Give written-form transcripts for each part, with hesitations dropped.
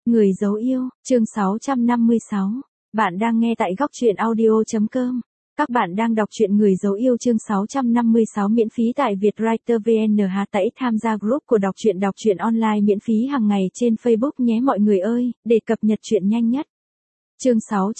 Người dấu yêu, chương 656. Bạn đang nghe tại góc truyện audio.com. Các bạn đang đọc truyện Người dấu yêu chương 656 miễn phí tại Vietwriter VN. Hãy tham gia group của đọc truyện online miễn phí hàng ngày trên Facebook nhé mọi người ơi, để cập nhật truyện nhanh nhất. Chương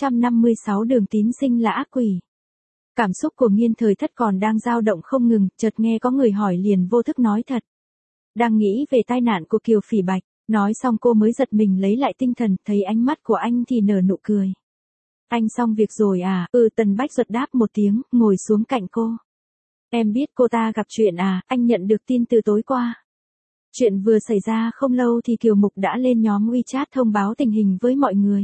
656 Đường Tín Sinh là ác quỷ. Cảm xúc của Nghiên Thời Thất còn đang dao động không ngừng, chợt nghe có người hỏi liền vô thức nói thật. Đang nghĩ về tai nạn của Kiều Phỉ Bạch. Nói xong cô mới giật mình lấy lại tinh thần, thấy ánh mắt của anh thì nở nụ cười. Anh xong việc rồi à? Tần Bách Duật đáp một tiếng, ngồi xuống cạnh cô. Em biết cô ta gặp chuyện à? Anh nhận được tin từ tối qua. Chuyện vừa xảy ra không lâu thì Kiều Mục đã lên nhóm WeChat thông báo tình hình với mọi người.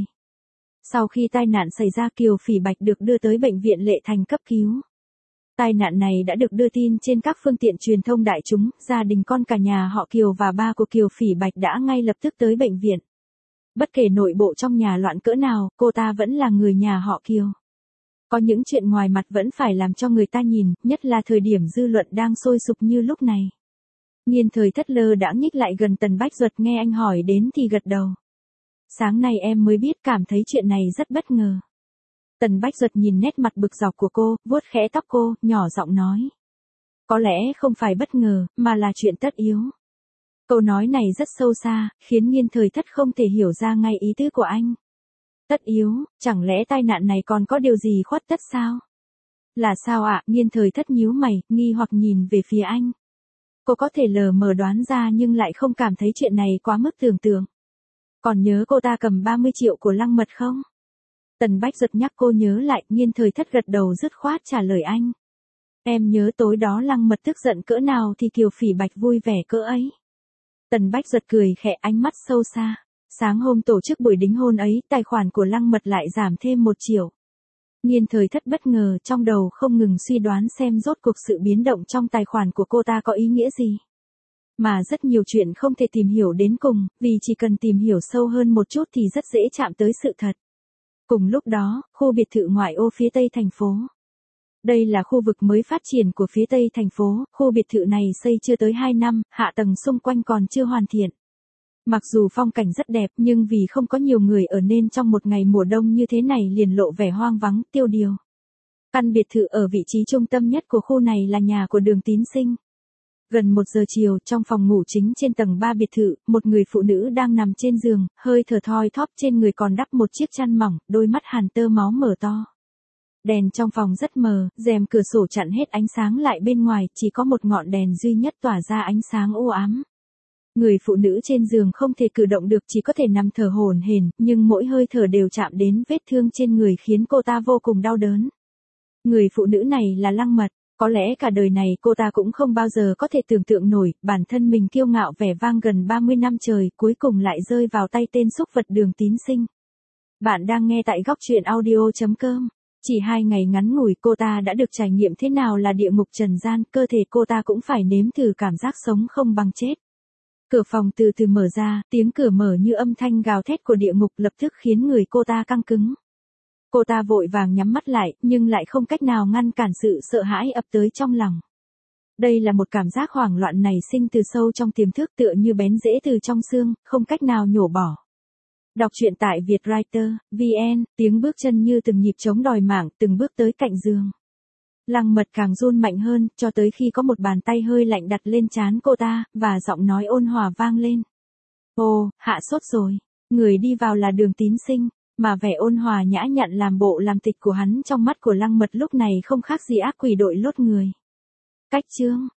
Sau khi tai nạn xảy ra, Kiều Phỉ Bạch được đưa tới bệnh viện Lệ Thành cấp cứu. Tai nạn này đã được đưa tin trên các phương tiện truyền thông đại chúng, gia đình con cả nhà họ Kiều và ba của Kiều Phỉ Bạch đã ngay lập tức tới bệnh viện. Bất kể nội bộ trong nhà loạn cỡ nào, cô ta vẫn là người nhà họ Kiều. Có những chuyện ngoài mặt vẫn phải làm cho người ta nhìn, nhất là thời điểm dư luận đang sôi sục như lúc này. Nghiên Thời Thất lơ đãng nhích lại gần Tần Bách Duật, nghe anh hỏi đến thì gật đầu. Sáng nay em mới biết, cảm thấy chuyện này rất bất ngờ. Tần Bách Duật nhìn nét mặt bực dọc của cô, vuốt khẽ tóc cô, nhỏ giọng nói. Có lẽ không phải bất ngờ, mà là chuyện tất yếu. Câu nói này rất sâu xa, khiến Nghiên Thời Thất không thể hiểu ra ngay ý tứ của anh. Tất yếu, chẳng lẽ tai nạn này còn có điều gì khuất tất sao? Là sao ạ? Nghiên Thời Thất nhíu mày, nghi hoặc nhìn về phía anh. Cô có thể lờ mờ đoán ra nhưng lại không cảm thấy chuyện này quá mức tưởng tượng. Còn nhớ cô ta cầm 30 triệu của Lăng Mật không? Tần Bách Duật nhắc cô nhớ lại, Nghiên Thời Thất gật đầu dứt khoát trả lời anh. Em nhớ tối đó Lăng Mật tức giận cỡ nào thì Kiều Phỉ Bạch vui vẻ cỡ ấy. Tần Bách Duật cười khẽ, ánh mắt sâu xa. Sáng hôm tổ chức buổi đính hôn ấy, tài khoản của Lăng Mật lại giảm thêm 1 triệu. Nghiên Thời Thất bất ngờ, trong đầu không ngừng suy đoán xem rốt cuộc sự biến động trong tài khoản của cô ta có ý nghĩa gì. Mà rất nhiều chuyện không thể tìm hiểu đến cùng, vì chỉ cần tìm hiểu sâu hơn một chút thì rất dễ chạm tới sự thật. Cùng lúc đó, khu biệt thự ngoại ô phía tây thành phố. Đây là khu vực mới phát triển của phía tây thành phố, khu biệt thự này xây chưa tới 2 năm, hạ tầng xung quanh còn chưa hoàn thiện. Mặc dù phong cảnh rất đẹp nhưng vì không có nhiều người ở nên trong một ngày mùa đông như thế này liền lộ vẻ hoang vắng, tiêu điều. Căn biệt thự ở vị trí trung tâm nhất của khu này là nhà của Đường Tín Sinh. Gần 1 giờ chiều, trong phòng ngủ chính trên tầng 3 biệt thự, một người phụ nữ đang nằm trên giường, hơi thở thoi thóp, trên người còn đắp một chiếc chăn mỏng, đôi mắt hàn tơ máu mở to. Đèn trong phòng rất mờ, rèm cửa sổ chặn hết ánh sáng lại bên ngoài, chỉ có một ngọn đèn duy nhất tỏa ra ánh sáng u ám. Người phụ nữ trên giường không thể cử động được, chỉ có thể nằm thở hổn hển, nhưng mỗi hơi thở đều chạm đến vết thương trên người khiến cô ta vô cùng đau đớn. Người phụ nữ này là Lăng Mật. Có lẽ cả đời này cô ta cũng không bao giờ có thể tưởng tượng nổi, bản thân mình kiêu ngạo vẻ vang gần 30 năm trời, cuối cùng lại rơi vào tay tên xúc vật Đường Tín Sinh. Bạn đang nghe tại góc truyện audio.com. Chỉ 2 ngày ngắn ngủi cô ta đã được trải nghiệm thế nào là địa ngục trần gian, cơ thể cô ta cũng phải nếm thử cảm giác sống không bằng chết. Cửa phòng từ từ mở ra, tiếng cửa mở như âm thanh gào thét của địa ngục lập tức khiến người cô ta căng cứng. Cô ta vội vàng nhắm mắt lại, nhưng lại không cách nào ngăn cản sự sợ hãi ập tới trong lòng. Đây là một cảm giác hoảng loạn nảy sinh từ sâu trong tiềm thức, tựa như bén rễ từ trong xương, không cách nào nhổ bỏ. Đọc truyện tại Vietwriter VN, tiếng bước chân như từng nhịp trống đòi mạng, từng bước tới cạnh giường. Lăng Mật càng run mạnh hơn, cho tới khi có một bàn tay hơi lạnh đặt lên trán cô ta, và giọng nói ôn hòa vang lên. Ồ, hạ sốt rồi. Người đi vào là Đường Tín Sinh. Mà vẻ ôn hòa nhã nhặn làm bộ làm tịch của hắn trong mắt của Lăng Mật lúc này không khác gì ác quỷ đội lốt người. Cách chương,